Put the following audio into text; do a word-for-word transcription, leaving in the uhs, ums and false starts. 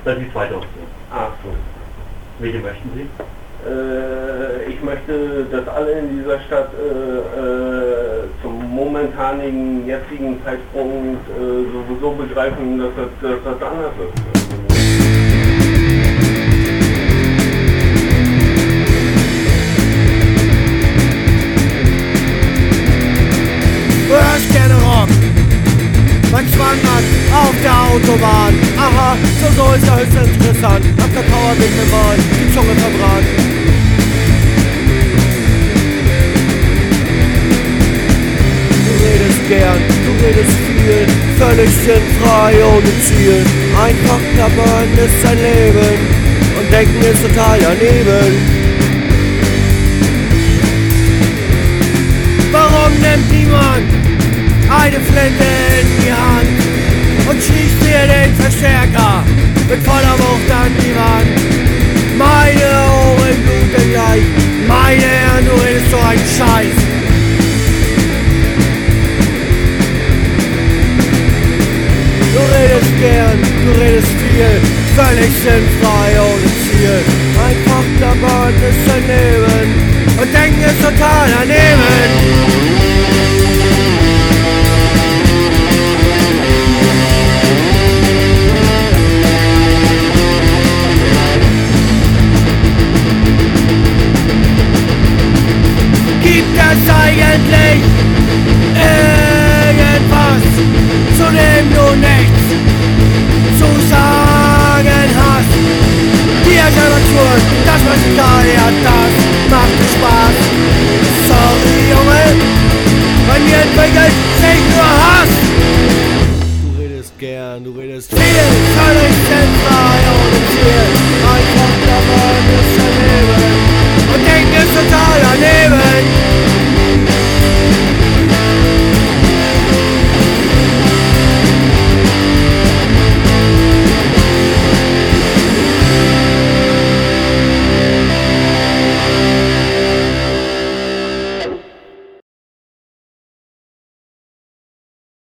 Das ist die zweite Option. Ach so. Welche möchten Sie? Äh, ich möchte, dass alle in dieser Stadt äh, äh, zum momentanigen, jetzigen Zeitpunkt äh, sowieso begreifen, dass das, dass das anders ist. Du hörst gerne Rock, man schwangert auf der Autobahn. Aha, so so ist ja höchst interessant. Am Kakao wird mir mal die Zunge verbrannt. Du redest gern, du redest viel, völlig sinnfrei ohne Ziel. Einfach klappern ist ein Leben und denken ist total daneben. Warum nimmt niemand eine Flinte in die Hand und schießt mir den Verstärker mit voller Wucht an die Wand? Meine Ohren bluten gleich, meine Herren, du redest so ein Scheiß. Du redest gern, du redest viel, völlig sinnfrei ohne Ziel. Einfach klappern ist ein Leben und denken ist total daneben. Gibt es eigentlich irgendwas, zu dem du nichts zu sagen hast? Die Generation, das Musikal, ja, das macht dir Spaß. Sorry, Junge, bei mir entwickelt sich nur Hass. Du redest gern, du redest viel, völlig sinnfrei ohne Ziel.